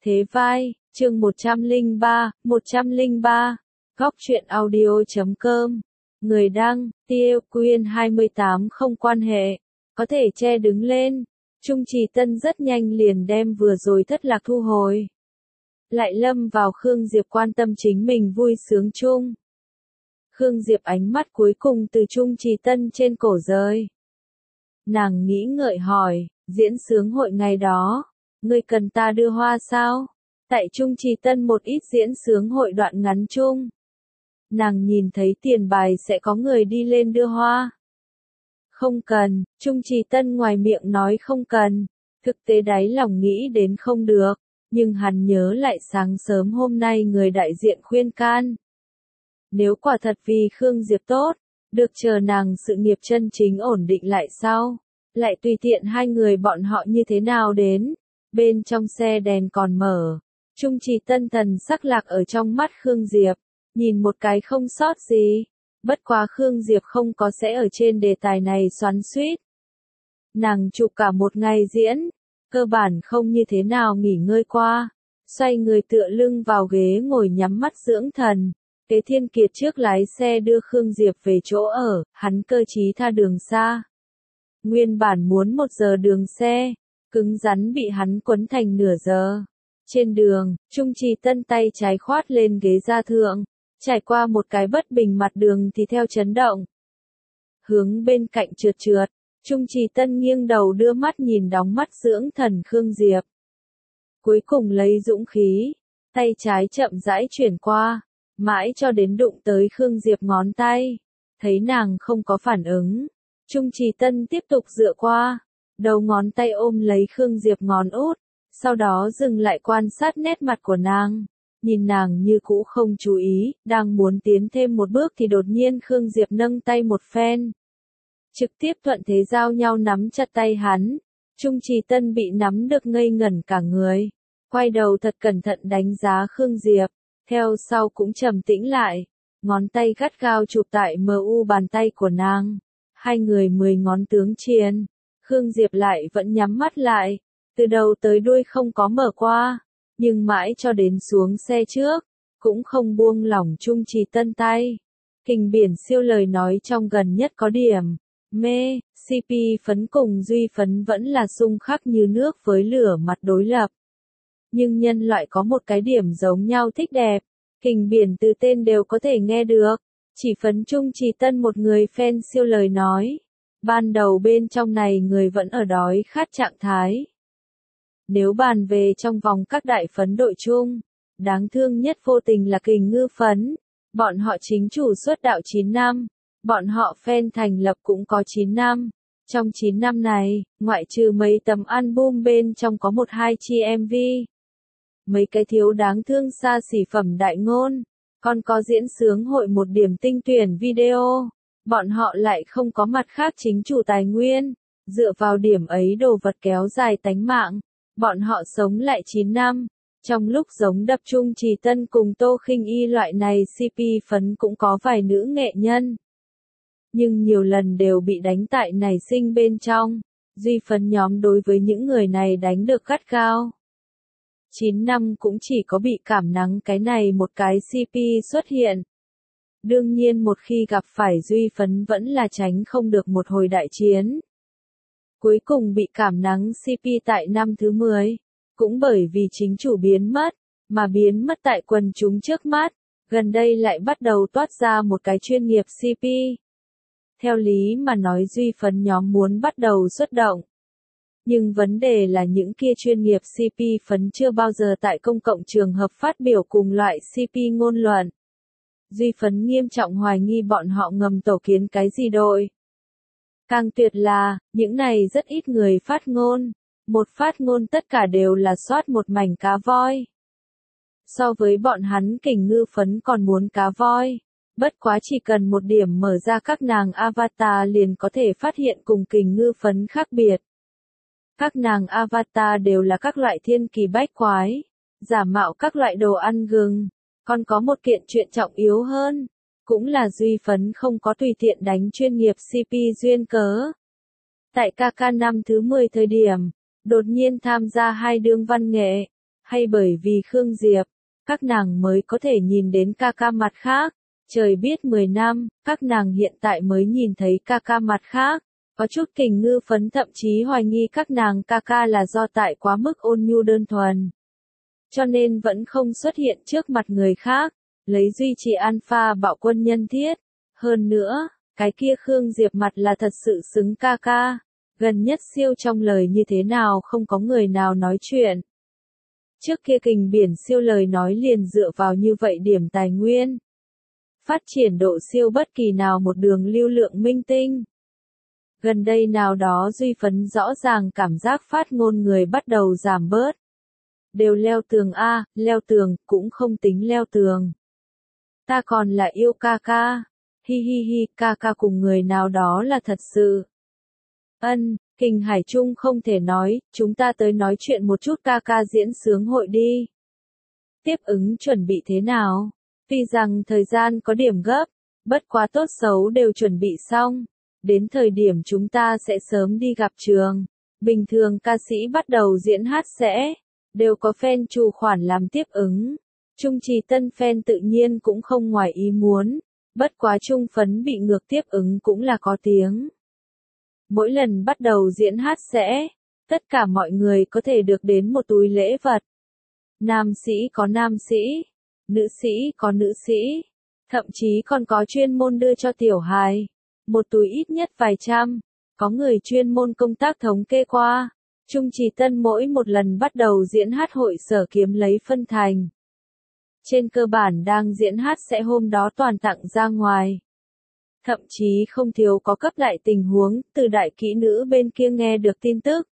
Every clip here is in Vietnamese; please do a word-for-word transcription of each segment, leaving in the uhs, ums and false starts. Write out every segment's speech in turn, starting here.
Thế vai, chương một trăm lẻ ba, một trăm lẻ ba, góc truyện audio chấm com. Người đăng, Tiêu Quyên hai mươi tám không quan hệ, có thể che đứng lên. Trung Trì Tân rất nhanh liền đem vừa rồi thất lạc thu hồi. Lại lâm vào Khương Diệp quan tâm chính mình vui sướng chung. Khương Diệp ánh mắt cuối cùng từ Trung Trì Tân trên cổ rơi. Nàng nghĩ ngợi hỏi, diễn sướng hội ngày đó, ngươi cần ta đưa hoa sao? Tại Trung Trì Tân một ít diễn sướng hội đoạn ngắn chung. Nàng nhìn thấy tiền bài sẽ có người đi lên đưa hoa. Không cần, Trung Trì Tân ngoài miệng nói không cần, thực tế đáy lòng nghĩ đến không được, nhưng hắn nhớ lại sáng sớm hôm nay người đại diện khuyên can. Nếu quả thật vì Khương Diệp tốt, được chờ nàng sự nghiệp chân chính ổn định lại sau, lại tùy tiện hai người bọn họ như thế nào đến, bên trong xe đèn còn mở, Trung Trì Tân thần sắc lạc ở trong mắt Khương Diệp, nhìn một cái không sót gì, bất quá Khương Diệp không có sẽ ở trên đề tài này xoắn xuýt. Nàng chụp cả một ngày diễn, cơ bản không như thế nào nghỉ ngơi qua, xoay người tựa lưng vào ghế ngồi nhắm mắt dưỡng thần. Kế Thiên Kiệt trước lái xe đưa Khương Diệp về chỗ ở, hắn cơ trí tha đường xa. Nguyên bản muốn một giờ đường xe, cứng rắn bị hắn quấn thành nửa giờ. Trên đường, Trung Trì Tân tay trái khoát lên ghế gia thượng, trải qua một cái bất bình mặt đường thì theo chấn động. Hướng bên cạnh trượt trượt, Trung Trì Tân nghiêng đầu đưa mắt nhìn đóng mắt dưỡng thần Khương Diệp. Cuối cùng lấy dũng khí, tay trái chậm rãi chuyển qua. Mãi cho đến đụng tới Khương Diệp ngón tay, thấy nàng không có phản ứng, Trung Trì Tân tiếp tục dựa qua, đầu ngón tay ôm lấy Khương Diệp ngón út, sau đó dừng lại quan sát nét mặt của nàng, nhìn nàng như cũ không chú ý, đang muốn tiến thêm một bước thì đột nhiên Khương Diệp nâng tay một phen, trực tiếp thuận thế giao nhau nắm chặt tay hắn, Trung Trì Tân bị nắm được ngây ngẩn cả người, quay đầu thật cẩn thận đánh giá Khương Diệp. Theo sau cũng trầm tĩnh lại, ngón tay gắt gao chụp tại mờ u bàn tay của nàng, hai người mười ngón tướng chiên, Khương Diệp lại vẫn nhắm mắt lại, từ đầu tới đuôi không có mở qua, nhưng mãi cho đến xuống xe trước, cũng không buông lỏng Trung Trì Tân tay. Kình biển siêu lời nói trong gần nhất có điểm, mê, xê pê phấn cùng Duy phấn vẫn là xung khắc như nước với lửa mặt đối lập. Nhưng nhân loại có một cái điểm giống nhau thích đẹp, kình biển từ tên đều có thể nghe được, chỉ phấn Trung Trì Tân một người fan siêu lời nói. Ban đầu bên trong này người vẫn ở đói khát trạng thái. Nếu bàn về trong vòng các đại phấn đội chung, đáng thương nhất vô tình là kình ngư phấn, bọn họ chính chủ xuất đạo chín năm, bọn họ fan thành lập cũng có chín năm. Trong chín năm này, ngoại trừ mấy tấm album bên trong có một hai chi em vê. Mấy cái thiếu đáng thương xa xỉ phẩm đại ngôn, còn có diễn sướng hội một điểm tinh tuyển video, bọn họ lại không có mặt khác chính chủ tài nguyên, dựa vào điểm ấy đồ vật kéo dài tánh mạng, bọn họ sống lại chín năm, trong lúc giống đập Trung Trì Tân cùng Tô Khinh Y loại này xê pê phấn cũng có vài nữ nghệ nhân. Nhưng nhiều lần đều bị đánh tại nảy sinh bên trong, Duy phấn nhóm đối với những người này đánh được gắt gao. chín năm cũng chỉ có bị cảm nắng cái này một cái xê pê xuất hiện. Đương nhiên một khi gặp phải Duy phấn vẫn là tránh không được một hồi đại chiến. Cuối cùng bị cảm nắng xê pê tại năm thứ mười, cũng bởi vì chính chủ biến mất, mà biến mất tại quần chúng trước mắt, gần đây lại bắt đầu toát ra một cái chuyên nghiệp xê pê. Theo lý mà nói Duy phấn nhóm muốn bắt đầu xuất động. Nhưng vấn đề là những kia chuyên nghiệp xê pê phấn chưa bao giờ tại công cộng trường hợp phát biểu cùng loại xê pê ngôn luận. Duy phấn nghiêm trọng hoài nghi bọn họ ngầm tổ kiến cái gì đội. Càng tuyệt là, những này rất ít người phát ngôn, một phát ngôn tất cả đều là soát một mảnh cá voi. So với bọn hắn kình ngư phấn còn muốn cá voi, bất quá chỉ cần một điểm mở ra các nàng avatar liền có thể phát hiện cùng kình ngư phấn khác biệt. Các nàng avatar đều là các loại thiên kỳ bách quái, giả mạo các loại đồ ăn gừng, còn có một kiện chuyện trọng yếu hơn, cũng là Duy phấn không có tùy tiện đánh chuyên nghiệp xê pê duyên cớ. Tại ca ca năm thứ mười thời điểm, đột nhiên tham gia hai đương văn nghệ, hay bởi vì Khương Diệp, các nàng mới có thể nhìn đến ca ca mặt khác. Trời biết mười năm, các nàng hiện tại mới nhìn thấy ca ca mặt khác. Có chút Kình Ngư phấn thậm chí hoài nghi các nàng ca ca là do tại quá mức ôn nhu đơn thuần. Cho nên vẫn không xuất hiện trước mặt người khác, lấy duy trì alpha bạo quân nhân thiết. Hơn nữa, cái kia Khương Diệp mặt là thật sự xứng ca ca. Gần nhất siêu trong lời như thế nào không có người nào nói chuyện. Trước kia Kình Biển siêu lời nói liền dựa vào như vậy điểm tài nguyên. Phát triển độ siêu bất kỳ nào một đường lưu lượng minh tinh. Gần đây nào đó duy phấn rõ ràng cảm giác phát ngôn người bắt đầu giảm bớt. Đều leo tường a, leo tường, cũng không tính leo tường. Ta còn là yêu ca ca. Hi hi hi, ca ca cùng người nào đó là thật sự. Ân, Kình Hải Trung không thể nói, chúng ta tới nói chuyện một chút ca ca diễn sướng hội đi. Tiếp ứng chuẩn bị thế nào? Tuy rằng thời gian có điểm gấp, bất quá tốt xấu đều chuẩn bị xong. Đến thời điểm chúng ta sẽ sớm đi gặp trường. Bình thường ca sĩ bắt đầu diễn hát sẽ, đều có fan chủ khoản làm tiếp ứng. Trung Trì Tân fan tự nhiên cũng không ngoài ý muốn. Bất quá Trung Phấn bị ngược tiếp ứng cũng là có tiếng. Mỗi lần bắt đầu diễn hát sẽ, tất cả mọi người có thể được đến một túi lễ vật. Nam sĩ có nam sĩ, nữ sĩ có nữ sĩ, thậm chí còn có chuyên môn đưa cho tiểu hài. Một túi ít nhất vài trăm, có người chuyên môn công tác thống kê qua. Trung Trì Tân mỗi một lần bắt đầu diễn hát hội sở kiếm lấy phân thành. Trên cơ bản đang diễn hát sẽ hôm đó toàn tặng ra ngoài. Thậm chí không thiếu có cấp lại tình huống, từ đại kỹ nữ bên kia nghe được tin tức.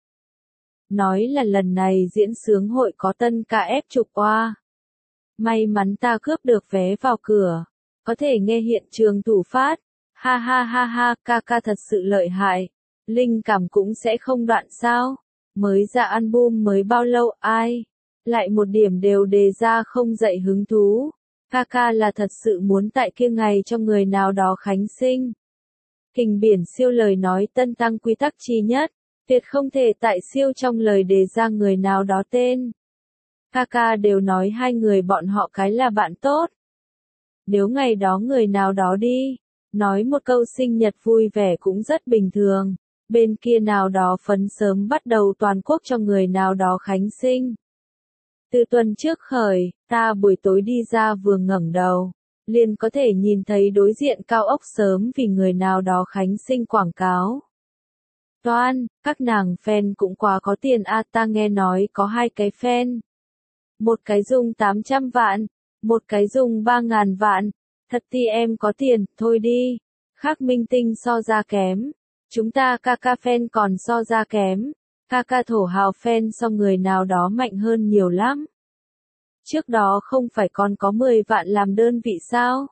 Nói là lần này diễn sướng hội có tân ca ép chụp qua. May mắn ta cướp được vé vào cửa, có thể nghe hiện trường thủ phát. Ha ha ha ha, ca ca thật sự lợi hại. Linh cảm cũng sẽ không đoạn sao. Mới ra album mới bao lâu ai? Lại một điểm đều đề ra không dậy hứng thú. Ca ca là thật sự muốn tại kia ngày cho người nào đó khánh sinh. Kình Biển siêu lời nói tân tăng quy tắc chi nhất. Tuyệt không thể tại siêu trong lời đề ra người nào đó tên. Ca ca đều nói hai người bọn họ cái là bạn tốt. Nếu ngày đó người nào đó đi, nói một câu sinh nhật vui vẻ cũng rất bình thường. Bên kia nào đó phấn sớm bắt đầu toàn quốc cho người nào đó khánh sinh. Từ tuần trước khởi, ta buổi tối đi ra vừa ngẩng đầu, liền có thể nhìn thấy đối diện cao ốc sớm vì người nào đó khánh sinh quảng cáo. Toan, các nàng fan cũng quá có tiền a, ta nghe nói có hai cái fan. Một cái dùng tám trăm vạn, một cái dùng ba ngàn vạn. Thật thì em có tiền, thôi đi. Khác minh tinh so ra kém. Chúng ta ca ca fan còn so ra kém. Ca ca thổ hào fan so người nào đó mạnh hơn nhiều lắm. Trước đó không phải còn có mười vạn làm đơn vị sao?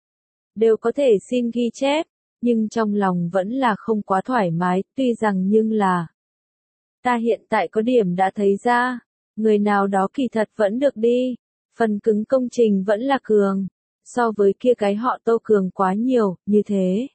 Đều có thể xin ghi chép, nhưng trong lòng vẫn là không quá thoải mái, tuy rằng nhưng là. Ta hiện tại có điểm đã thấy ra, người nào đó kỳ thật vẫn được đi, phần cứng công trình vẫn là cường, so với kia cái họ Tô cường quá nhiều, như thế.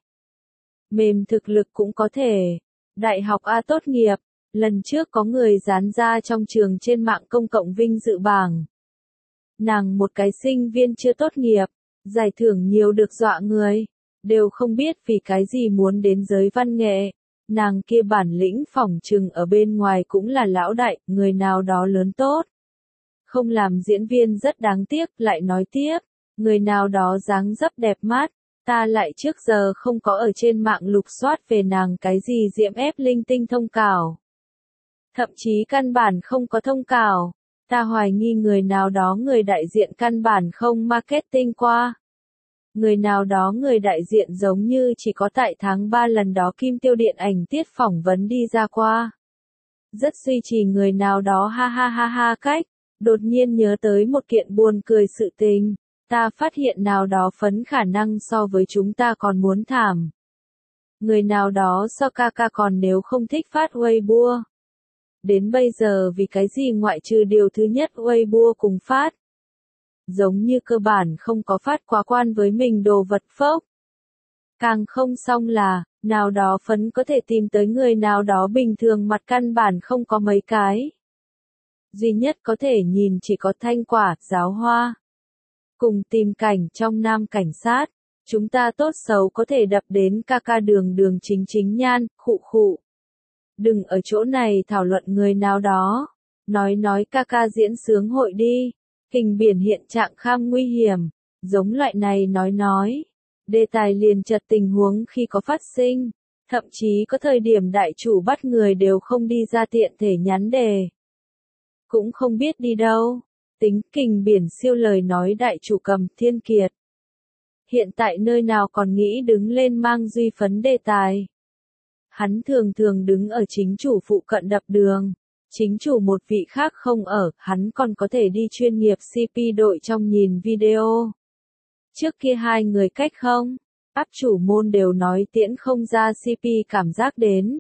Mềm thực lực cũng có thể, đại học A tốt nghiệp. Lần trước có người dán ra trong trường trên mạng công cộng vinh dự bảng. Nàng một cái sinh viên chưa tốt nghiệp, giải thưởng nhiều được dọa người, đều không biết vì cái gì muốn đến giới văn nghệ. Nàng kia bản lĩnh phỏng chừng ở bên ngoài cũng là lão đại, người nào đó lớn tốt. Không làm diễn viên rất đáng tiếc, lại nói tiếp, người nào đó dáng dấp đẹp mắt, ta lại trước giờ không có ở trên mạng lục soát về nàng cái gì diễm ép linh tinh thông cảo. Thậm chí căn bản không có thông cảo, ta hoài nghi người nào đó người đại diện căn bản không marketing qua. Người nào đó người đại diện giống như chỉ có tại tháng ba lần đó Kim Tiêu điện ảnh tiết phỏng vấn đi ra qua. Rất duy trì người nào đó ha ha ha ha cách, đột nhiên nhớ tới một kiện buồn cười sự tình, ta phát hiện nào đó phấn khả năng so với chúng ta còn muốn thảm. Người nào đó so ca ca còn nếu không thích phát Weibo. Đến bây giờ vì cái gì ngoại trừ điều thứ nhất Weibo cùng phát. Giống như cơ bản không có phát quá quan với mình đồ vật phốc. Càng không xong là, nào đó phấn có thể tìm tới người nào đó bình thường mặt căn bản không có mấy cái. duy nhất có thể nhìn chỉ có Thanh Quả, Giáo Hoa. Cùng tìm cảnh trong Nam Cảnh Sát, chúng ta tốt xấu có thể đập đến ca ca Đường Đường Chính Chính Nhan, khụ khụ. Đừng ở chỗ này thảo luận người nào đó, nói nói ca ca diễn sướng hội đi, hình biển hiện trạng kham nguy hiểm, giống loại này nói nói. Đề tài liền chật tình huống khi có phát sinh, thậm chí có thời điểm đại chủ bắt người đều không đi ra tiện thể nhắn đề. Cũng không biết đi đâu, tính kình biển siêu lời nói đại chủ Cầm Thiên Kiệt. Hiện tại nơi nào còn nghĩ đứng lên mang duy phấn đề tài. Hắn thường thường đứng ở chính chủ phụ cận đập đường, chính chủ một vị khác không ở, hắn còn có thể đi chuyên nghiệp xê pê đội trong nhìn video. Trước kia hai người cách không, áp chủ môn đều nói tiễn không ra xê pê cảm giác đến.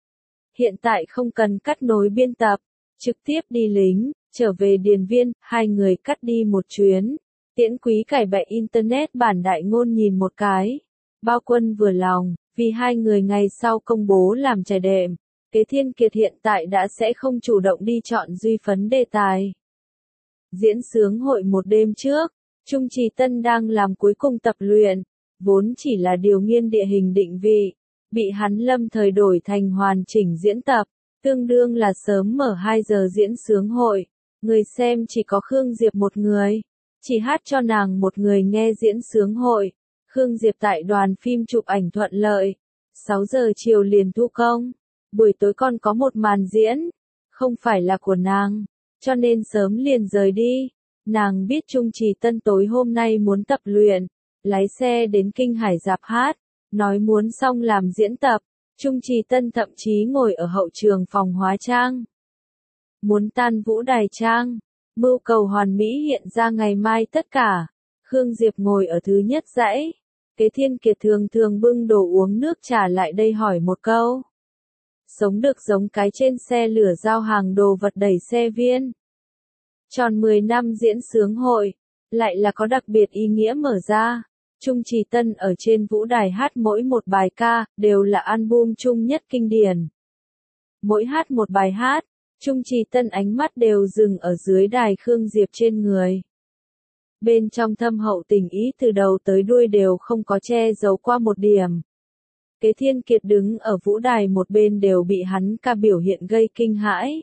Hiện tại không cần cắt nối biên tập, trực tiếp đi lính, trở về điền viên, hai người cắt đi một chuyến. Tiễn Quý cải bệ internet bản đại ngôn nhìn một cái. Bao Quân vừa lòng, vì hai người ngày sau công bố làm trải đệm. Kế Thiên Kiệt hiện tại đã sẽ không chủ động đi chọn duy phấn đề tài. Diễn sướng hội một đêm trước, Trung Trì Tân đang làm cuối cùng tập luyện, vốn chỉ là điều nghiên địa hình định vị, bị hắn lâm thời đổi thành hoàn chỉnh diễn tập, tương đương là sớm mở hai giờ diễn sướng hội, người xem chỉ có Khương Diệp một người, chỉ hát cho nàng một người nghe diễn sướng hội. Khương Diệp tại đoàn phim chụp ảnh thuận lợi, sáu giờ chiều liền thu công, buổi tối còn có một màn diễn, không phải là của nàng, cho nên sớm liền rời đi. Nàng biết Trung Trì Tân tối hôm nay muốn tập luyện, lái xe đến Kinh Hải Dạp hát, nói muốn xong làm diễn tập, Trung Trì Tân thậm chí ngồi ở hậu trường phòng hóa trang. Muốn tan vũ đài trang, mưu cầu hoàn mỹ hiện ra ngày mai tất cả, Khương Diệp ngồi ở thứ nhất dãy, Kế Thiên Kiệt thường thường bưng đồ uống nước trà lại đây hỏi một câu. Sống được giống cái trên xe lửa giao hàng đồ vật đẩy xe viên. Tròn mười năm diễn sướng hội, lại là có đặc biệt ý nghĩa mở ra. Trung Trì Tân ở trên vũ đài hát mỗi một bài ca, đều là album chung nhất kinh điển. Mỗi hát một bài hát, Trung Trì Tân ánh mắt đều dừng ở dưới đài Khương Diệp trên người. Bên trong thâm hậu tình ý từ đầu tới đuôi đều không có che giấu qua một điểm. Kế Thiên Kiệt đứng ở vũ đài một bên đều bị hắn ca biểu hiện gây kinh hãi.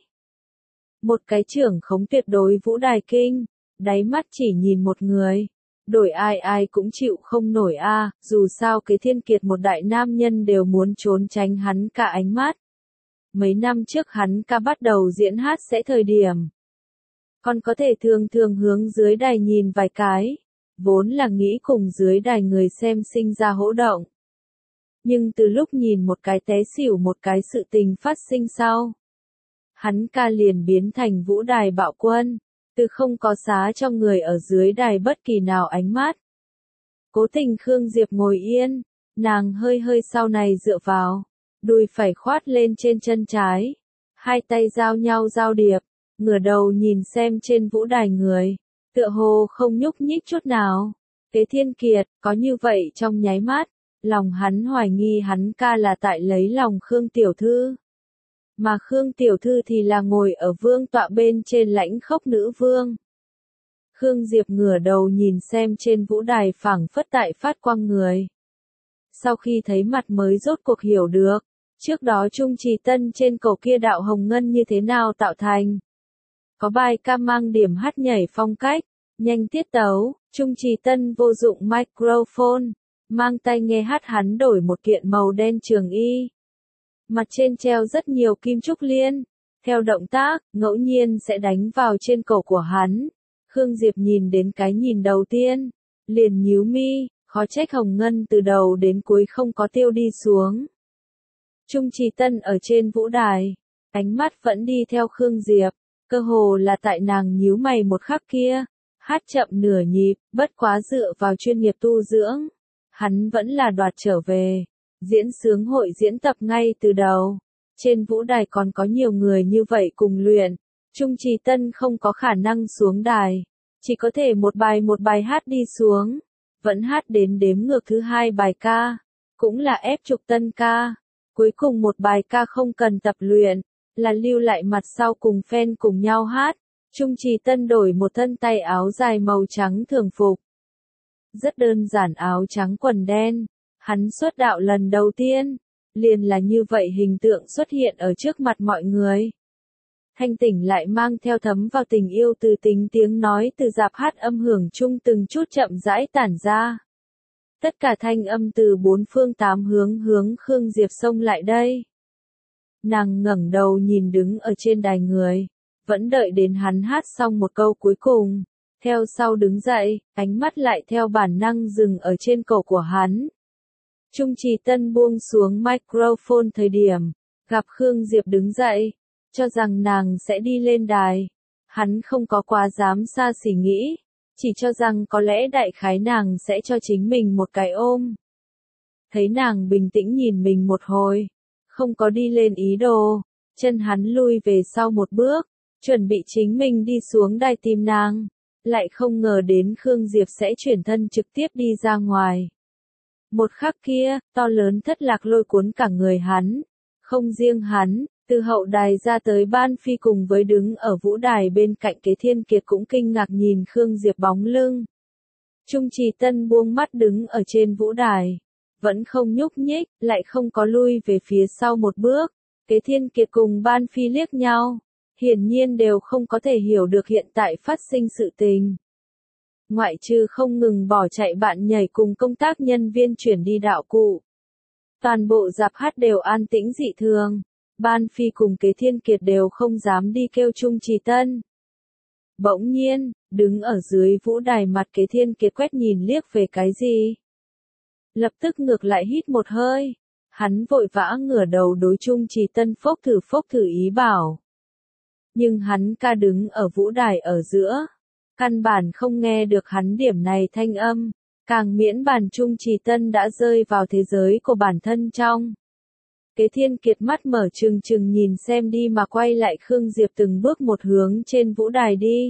Một cái trưởng khống tuyệt đối vũ đài kinh, đáy mắt chỉ nhìn một người. Đổi ai ai cũng chịu không nổi a, à, dù sao Kế Thiên Kiệt một đại nam nhân đều muốn trốn tránh hắn cả ánh mắt. Mấy năm trước hắn ca bắt đầu diễn hát sẽ thời điểm. Còn có thể thường thường hướng dưới đài nhìn vài cái, vốn là nghĩ cùng dưới đài người xem sinh ra hỗ động. Nhưng từ lúc nhìn một cái té xỉu một cái sự tình phát sinh sau, hắn ca liền biến thành vũ đài bạo quân, từ không có xá cho người ở dưới đài bất kỳ nào ánh mắt. Cố Tình Khương Diệp ngồi yên, nàng hơi hơi sau này dựa vào, đùi phải khoát lên trên chân trái, hai tay giao nhau giao điệp, ngửa đầu nhìn xem trên vũ đài người, tựa hồ không nhúc nhích chút nào. Kế Thiên Kiệt, có như vậy trong nháy mắt, lòng hắn hoài nghi hắn ca là tại lấy lòng Khương Tiểu Thư. Mà Khương Tiểu Thư thì là ngồi ở vương tọa bên trên lãnh khốc nữ vương. Khương Diệp ngửa đầu nhìn xem trên vũ đài phảng phất tại phát quang người. Sau khi thấy mặt mới rốt cuộc hiểu được, trước đó Trung Trì Tân trên cầu kia đạo hồng ngân như thế nào tạo thành. Có bài ca mang điểm hát nhảy phong cách, nhanh tiết tấu, Trung Trì Tân vô dụng microphone, mang tai nghe hát hắn đổi một kiện màu đen trường y. Mặt trên treo rất nhiều kim trúc liên, theo động tác, ngẫu nhiên sẽ đánh vào trên cổ của hắn. Khương Diệp nhìn đến cái nhìn đầu tiên, liền nhíu mi, khó trách hồng ngân từ đầu đến cuối không có tiêu đi xuống. Trung Trì Tân ở trên vũ đài, ánh mắt vẫn đi theo Khương Diệp, cơ hồ là tại nàng nhíu mày một khắc kia, hát chậm nửa nhịp, bất quá dựa vào chuyên nghiệp tu dưỡng, hắn vẫn là đoạt trở về. Diễn sướng hội diễn tập ngay từ đầu, trên vũ đài còn có nhiều người như vậy cùng luyện, Trung Trì Tân không có khả năng xuống đài, chỉ có thể một bài một bài hát đi xuống, vẫn hát đến đếm ngược thứ hai bài ca, cũng là ép trục tân ca, cuối cùng một bài ca không cần tập luyện, là lưu lại mặt sau cùng fan cùng nhau hát. Trung Trì Tân đổi một thân tay áo dài màu trắng thường phục. Rất đơn giản, áo trắng quần đen. Hắn xuất đạo lần đầu tiên, liền là như vậy hình tượng xuất hiện ở trước mặt mọi người. Thanh tỉnh lại mang theo thấm vào tình yêu từ tính tiếng nói từ dạp hát âm hưởng chung từng chút chậm rãi tản ra. Tất cả thanh âm từ bốn phương tám hướng hướng Khương Diệp xông lại đây. Nàng ngẩng đầu nhìn đứng ở trên đài người, vẫn đợi đến hắn hát xong một câu cuối cùng, theo sau đứng dậy, ánh mắt lại theo bản năng dừng ở trên cổ của hắn. Trung Trì Tân buông xuống microphone thời điểm, gặp Khương Diệp đứng dậy, cho rằng nàng sẽ đi lên đài. Hắn không có quá dám xa xỉ nghĩ, chỉ cho rằng có lẽ đại khái nàng sẽ cho chính mình một cái ôm. Thấy nàng bình tĩnh nhìn mình một hồi, không có đi lên ý đồ, chân hắn lui về sau một bước, chuẩn bị chính mình đi xuống đài tìm nàng, lại không ngờ đến Khương Diệp sẽ chuyển thân trực tiếp đi ra ngoài. Một khắc kia, to lớn thất lạc lôi cuốn cả người hắn, không riêng hắn, từ hậu đài ra tới Ban Phi cùng với đứng ở vũ đài bên cạnh Kế Thiên Kiệt cũng kinh ngạc nhìn Khương Diệp bóng lưng. Trung Trì Tân buông mắt đứng ở trên vũ đài, vẫn không nhúc nhích, lại không có lui về phía sau một bước. Kế Thiên Kiệt cùng Ban Phi liếc nhau, hiển nhiên đều không có thể hiểu được hiện tại phát sinh sự tình. Ngoại trừ không ngừng bỏ chạy bạn nhảy cùng công tác nhân viên chuyển đi đạo cụ. Toàn bộ dạp hát đều an tĩnh dị thường. Ban Phi cùng Kế Thiên Kiệt đều không dám đi kêu Trung Trì Tân. Bỗng nhiên, đứng ở dưới vũ đài mặt Kế Thiên Kiệt quét nhìn liếc về cái gì. Lập tức ngược lại hít một hơi. Hắn vội vã ngửa đầu đối Trung Trì Tân phốc thử phốc thử ý bảo. Nhưng hắn ca đứng ở vũ đài ở giữa. Căn bản không nghe được hắn điểm này thanh âm. Càng miễn bàn Trung Trì Tân đã rơi vào thế giới của bản thân trong. Kế Thiên Kiệt mắt mở trừng trừng nhìn xem đi mà quay lại Khương Diệp từng bước một hướng trên vũ đài đi.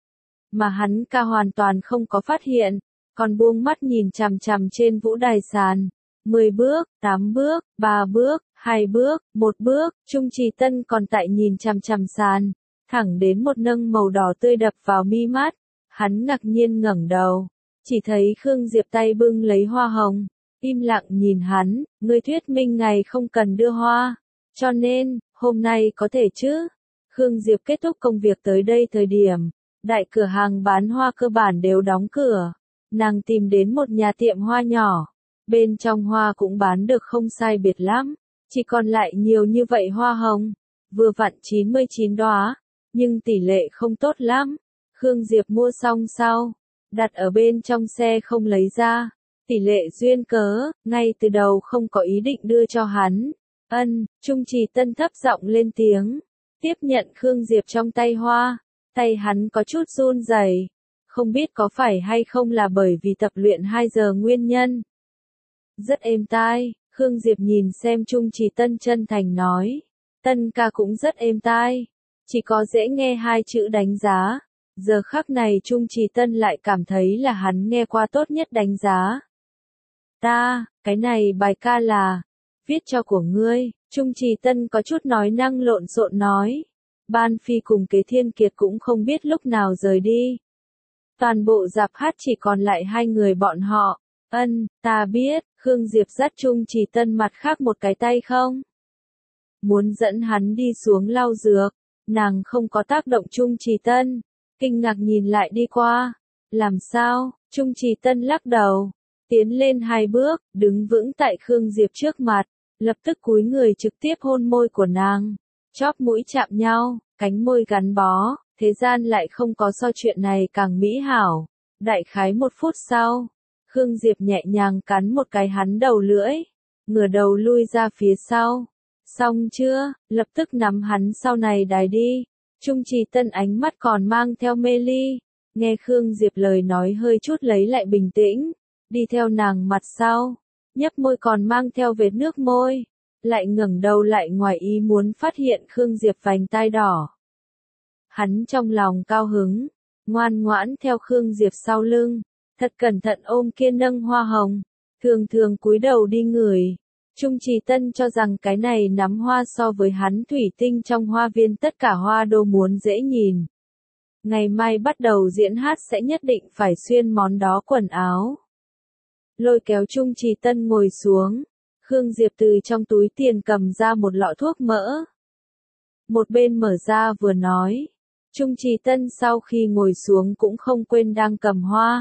Mà hắn ca hoàn toàn không có phát hiện, còn buông mắt nhìn chằm chằm trên vũ đài sàn. mười bước, tám bước, ba bước, hai bước, một bước, Trung Trì Tân còn tại nhìn chằm chằm sàn, thẳng đến một nâng màu đỏ tươi đập vào mi mắt. Hắn ngạc nhiên ngẩng đầu, chỉ thấy Khương Diệp tay bưng lấy hoa hồng. Im lặng nhìn hắn, ngươi thuyết minh ngày không cần đưa hoa, cho nên, hôm nay có thể chứ. Khương Diệp kết thúc công việc tới đây thời điểm, đại cửa hàng bán hoa cơ bản đều đóng cửa. Nàng tìm đến một nhà tiệm hoa nhỏ, bên trong hoa cũng bán được không sai biệt lắm, chỉ còn lại nhiều như vậy hoa hồng, vừa vặn chín mươi chín đóa, nhưng tỷ lệ không tốt lắm. Khương Diệp mua xong sau, đặt ở bên trong xe không lấy ra. Tỷ lệ duyên cớ, ngay từ đầu không có ý định đưa cho hắn. Ân, Trung Trì Tân thấp giọng lên tiếng, tiếp nhận Khương Diệp trong tay hoa, tay hắn có chút run rẩy, không biết có phải hay không là bởi vì tập luyện hai giờ nguyên nhân. Rất êm tai, Khương Diệp nhìn xem Trung Trì Tân chân thành nói, Tân ca cũng rất êm tai, chỉ có dễ nghe hai chữ đánh giá. Giờ khắc này Trung Trì Tân lại cảm thấy là hắn nghe qua tốt nhất đánh giá. Ta, cái này bài ca là, viết cho của ngươi, Trung Trì Tân có chút nói năng lộn xộn nói. Ban Phi cùng Kế Thiên Kiệt cũng không biết lúc nào rời đi. Toàn bộ dạp hát chỉ còn lại hai người bọn họ. Ân, ta biết, Khương Diệp dắt Trung Trì Tân mặt khác một cái tay không? Muốn dẫn hắn đi xuống lau dược, nàng không có tác động Trung Trì Tân, kinh ngạc nhìn lại đi qua. Làm sao? Trung Trì Tân lắc đầu. Tiến lên hai bước, đứng vững tại Khương Diệp trước mặt, lập tức cúi người trực tiếp hôn môi của nàng, chóp mũi chạm nhau, cánh môi gắn bó, thế gian lại không có so chuyện này càng mỹ hảo. Đại khái một phút sau, Khương Diệp nhẹ nhàng cắn một cái hắn đầu lưỡi, ngửa đầu lui ra phía sau. Xong chưa, lập tức nắm hắn sau này đài đi. Trung Trì Tân ánh mắt còn mang theo mê ly, nghe Khương Diệp lời nói hơi chút lấy lại bình tĩnh. Đi theo nàng mặt sau, nhấp môi còn mang theo vết nước môi, lại ngẩng đầu lại ngoài ý muốn phát hiện Khương Diệp vành tai đỏ. Hắn trong lòng cao hứng, ngoan ngoãn theo Khương Diệp sau lưng, thật cẩn thận ôm kia nâng hoa hồng, thường thường cúi đầu đi ngửi. Trung Trì Tân cho rằng cái này nắm hoa so với hắn thủy tinh trong hoa viên tất cả hoa đô muốn dễ nhìn. Ngày mai bắt đầu diễn hát sẽ nhất định phải xuyên món đó quần áo. Lôi kéo Trung Trì Tân ngồi xuống, Khương Diệp từ trong túi tiền cầm ra một lọ thuốc mỡ. Một bên mở ra vừa nói. Trung Trì Tân sau khi ngồi xuống cũng không quên đang cầm hoa.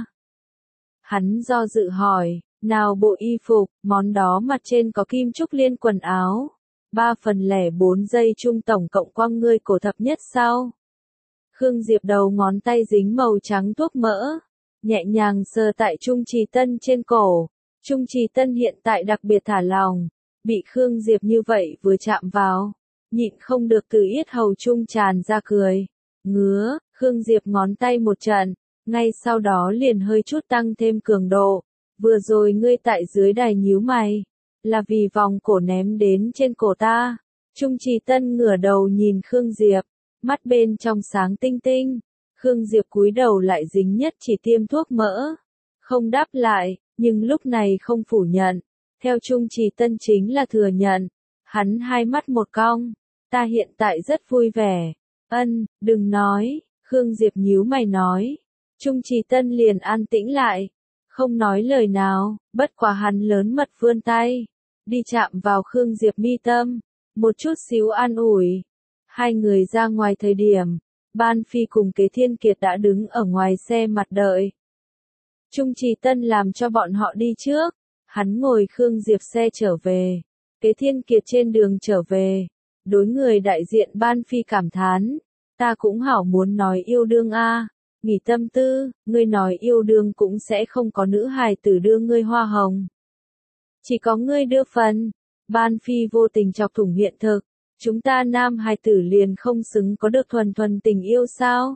Hắn do dự hỏi, nào bộ y phục, món đó mặt trên có kim trúc liên quần áo. Ba phần lẻ bốn giây chung tổng cộng quăng ngươi cổ thập nhất sao? Khương Diệp đầu ngón tay dính màu trắng thuốc mỡ, nhẹ nhàng sờ tại Trung Trì Tân trên cổ. Trung Trì Tân hiện tại đặc biệt thả lòng, bị Khương Diệp như vậy vừa chạm vào, nhịn không được từ yết hầu trung tràn ra cười. Ngứa, Khương Diệp ngón tay một trận, ngay sau đó liền hơi chút tăng thêm cường độ. Vừa rồi ngươi tại dưới đài nhíu mày, là vì vòng cổ ném đến trên cổ ta. Trung Trì Tân ngửa đầu nhìn Khương Diệp, mắt bên trong sáng tinh tinh. Khương Diệp cúi đầu lại dính nhất chỉ tiêm thuốc mỡ, không đáp lại, nhưng lúc này không phủ nhận. Theo Trung Trì Tân chính là thừa nhận. Hắn hai mắt một cong, ta hiện tại rất vui vẻ. Ân, đừng nói, Khương Diệp nhíu mày nói. Trung Trì Tân liền an tĩnh lại, không nói lời nào, bất quá hắn lớn mật vươn tay, đi chạm vào Khương Diệp mi tâm, một chút xíu an ủi. Hai người ra ngoài thời điểm, Ban Phi cùng Kế Thiên Kiệt đã đứng ở ngoài xe mặt đợi. Trung Trì Tân làm cho bọn họ đi trước, hắn ngồi Khương Diệp xe trở về, Kế Thiên Kiệt trên đường trở về. Đối người đại diện Ban Phi cảm thán, ta cũng hảo muốn nói yêu đương a, nghỉ tâm tư, ngươi nói yêu đương cũng sẽ không có nữ hài tử đưa ngươi hoa hồng. Chỉ có ngươi đưa phần. Ban Phi vô tình chọc thủng hiện thực, chúng ta nam hài tử liền không xứng có được thuần thuần tình yêu sao?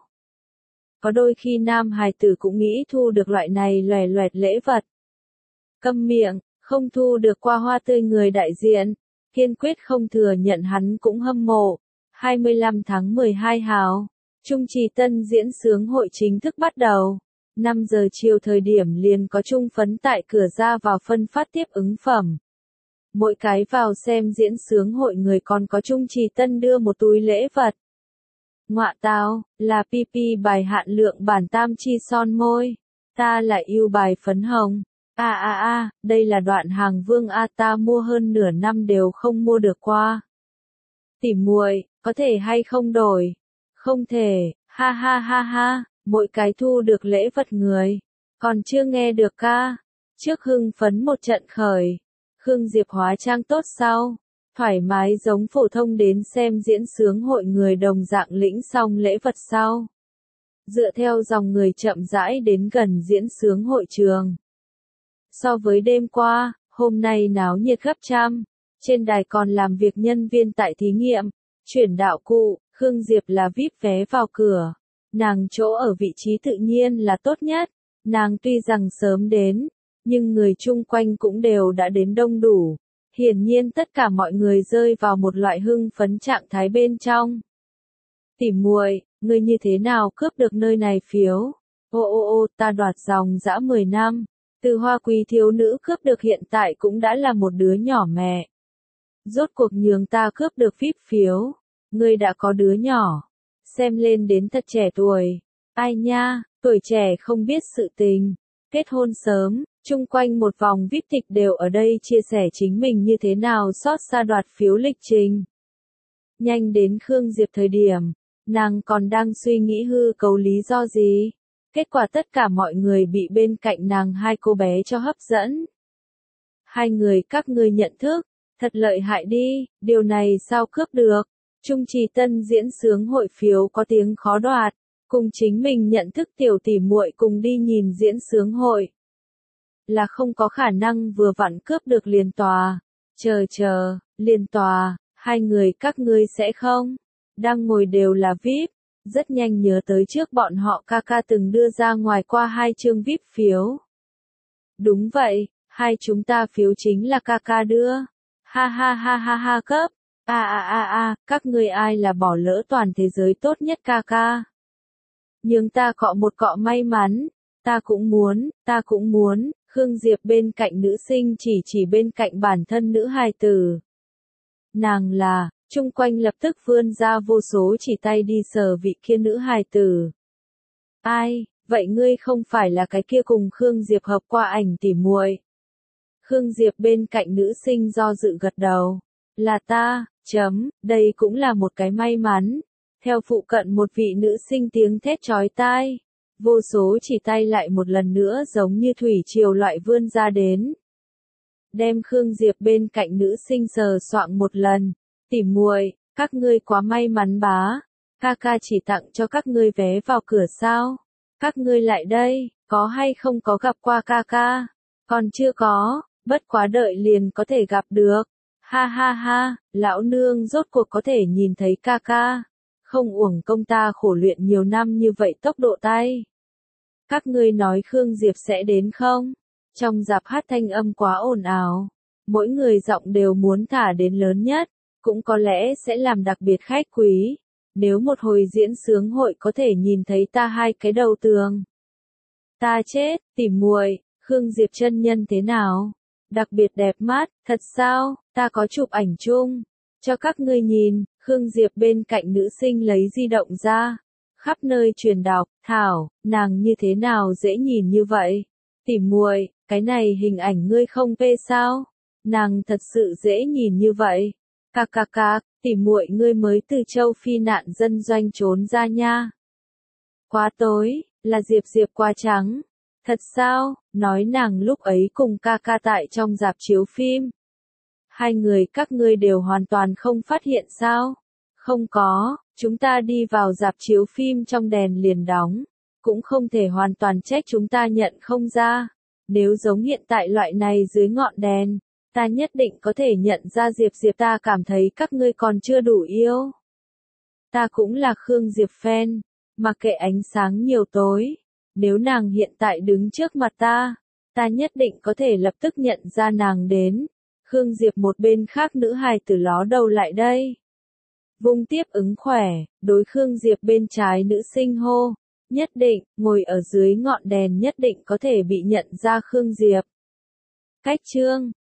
Có đôi khi nam hài tử cũng nghĩ thu được loại này loè loẹt lễ vật. Câm miệng, không thu được qua hoa tươi người đại diện, kiên quyết không thừa nhận hắn cũng hâm mộ. hai mươi lăm tháng mười hai hào, Trung Trì Tân diễn sướng hội chính thức bắt đầu. năm giờ chiều thời điểm liền có trung phấn tại cửa ra vào phân phát tiếp ứng phẩm. Mỗi cái vào xem diễn sướng hội người còn có Trung Trì Tân đưa một túi lễ vật. Ngoạ tào, là pê pê bài hạn lượng bản tam chi son môi. Ta lại yêu bài phấn hồng. A a a, đây là đoạn hàng vương a ta mua hơn nửa năm đều không mua được qua. Tỉ muội, có thể hay không đổi? Không thể, ha ha ha ha, mỗi cái thu được lễ vật người. Còn chưa nghe được ca. Trước hưng phấn một trận khởi. Khương Diệp hóa trang tốt sau. Thoải mái giống phổ thông đến xem diễn sướng hội người đồng dạng lĩnh xong lễ vật sau. Dựa theo dòng người chậm rãi đến gần diễn sướng hội trường. So với đêm qua, hôm nay náo nhiệt gấp trăm. Trên đài còn làm việc nhân viên tại thí nghiệm, chuyển đạo cụ, Khương Diệp là vi ai pi vé vào cửa. Nàng chỗ ở vị trí tự nhiên là tốt nhất. Nàng tuy rằng sớm đến, nhưng người chung quanh cũng đều đã đến đông đủ. Hiển nhiên tất cả mọi người rơi vào một loại hưng phấn trạng thái bên trong. Tỉ muội, ngươi như thế nào cướp được nơi này phiếu? Ô ô ô, ta đoạt dòng dã mười năm. Từ hoa quý thiếu nữ cướp được hiện tại cũng đã là một đứa nhỏ mẹ. Rốt cuộc nhường ta cướp được vi ai pi phiếu. Ngươi đã có đứa nhỏ. Xem lên đến thật trẻ tuổi. Ai nha, tuổi trẻ không biết sự tình. Kết hôn sớm, chung quanh một vòng vi ai pi tịch đều ở đây chia sẻ chính mình như thế nào xót xa đoạt phiếu lịch trình. Nhanh đến Khương Diệp thời điểm, nàng còn đang suy nghĩ hư cấu lý do gì. Kết quả tất cả mọi người bị bên cạnh nàng hai cô bé cho hấp dẫn. Hai người các ngươi nhận thức, thật lợi hại đi, điều này sao cướp được. Trung Trì Tân diễn sướng hội phiếu có tiếng khó đoạt, cùng chính mình nhận thức tiểu tỷ muội cùng đi nhìn diễn sướng hội. Là không có khả năng vừa vặn cướp được liền tòa. Chờ chờ, liền tòa, hai người các ngươi sẽ không? Đang ngồi đều là vi ai pi. Rất nhanh nhớ tới trước bọn họ ca ca từng đưa ra ngoài qua hai chương vi ai pi phiếu. Đúng vậy, hai chúng ta phiếu chính là ca ca đưa. Ha ha ha ha ha cấp. A a a a, các ngươi ai là bỏ lỡ toàn thế giới tốt nhất ca ca. Nhưng ta cọ một cọ may mắn. Ta cũng muốn, ta cũng muốn. Khương Diệp bên cạnh nữ sinh chỉ chỉ bên cạnh bản thân nữ hài tử. Nàng là, chung quanh lập tức vươn ra vô số chỉ tay đi sờ vị kia nữ hài tử. Ai, vậy ngươi không phải là cái kia cùng Khương Diệp hợp qua ảnh tỉ muội? Khương Diệp bên cạnh nữ sinh do dự gật đầu. Là ta, chấm, đây cũng là một cái may mắn. Theo phụ cận một vị nữ sinh tiếng thét chói tai. Vô số chỉ tay lại một lần nữa giống như thủy triều loại vươn ra đến. Đem Khương Diệp bên cạnh nữ sinh sờ soạng một lần. Tỉ muội, các ngươi quá may mắn bá. Ca ca chỉ tặng cho các ngươi vé vào cửa sao? Các ngươi lại đây, có hay không có gặp qua ca ca? Còn chưa có, bất quá đợi liền có thể gặp được. Ha ha ha, lão nương rốt cuộc có thể nhìn thấy ca ca. Không uổng công ta khổ luyện nhiều năm như vậy tốc độ tay. Các ngươi nói Khương Diệp sẽ đến không? Trong dạp hát thanh âm quá ồn ào. Mỗi người giọng đều muốn thả đến lớn nhất. Cũng có lẽ sẽ làm đặc biệt khách quý. Nếu một hồi diễn sướng hội có thể nhìn thấy ta hai cái đầu tường. Ta chết, tỉ muội, Khương Diệp chân nhân thế nào? Đặc biệt đẹp mắt, thật sao? Ta có chụp ảnh chung. Cho các ngươi nhìn, Khương Diệp bên cạnh nữ sinh lấy di động ra. Khắp nơi truyền đọc, thảo, nàng như thế nào dễ nhìn như vậy? Tỉ muội, cái này hình ảnh ngươi không phê sao? Nàng thật sự dễ nhìn như vậy. Cạc cạc cạc, tỉ muội ngươi mới từ châu Phi nạn dân doanh trốn ra nha. Quá tối, là Diệp Diệp quá trắng. Thật sao, nói nàng lúc ấy cùng ca ca tại trong rạp chiếu phim. Hai người các ngươi đều hoàn toàn không phát hiện sao? Không có, chúng ta đi vào rạp chiếu phim trong đèn liền đóng. Cũng không thể hoàn toàn trách chúng ta nhận không ra. Nếu giống hiện tại loại này dưới ngọn đèn. Ta nhất định có thể nhận ra Diệp Diệp, ta cảm thấy các ngươi còn chưa đủ yêu. Ta cũng là Khương Diệp fan, mặc kệ ánh sáng nhiều tối. Nếu nàng hiện tại đứng trước mặt ta, ta nhất định có thể lập tức nhận ra nàng đến. Khương Diệp một bên khác nữ hài tử ló đầu lại đây. Vung tiếp ứng khỏe, đối Khương Diệp bên trái nữ sinh hô. Nhất định, ngồi ở dưới ngọn đèn nhất định có thể bị nhận ra Khương Diệp. Cách chương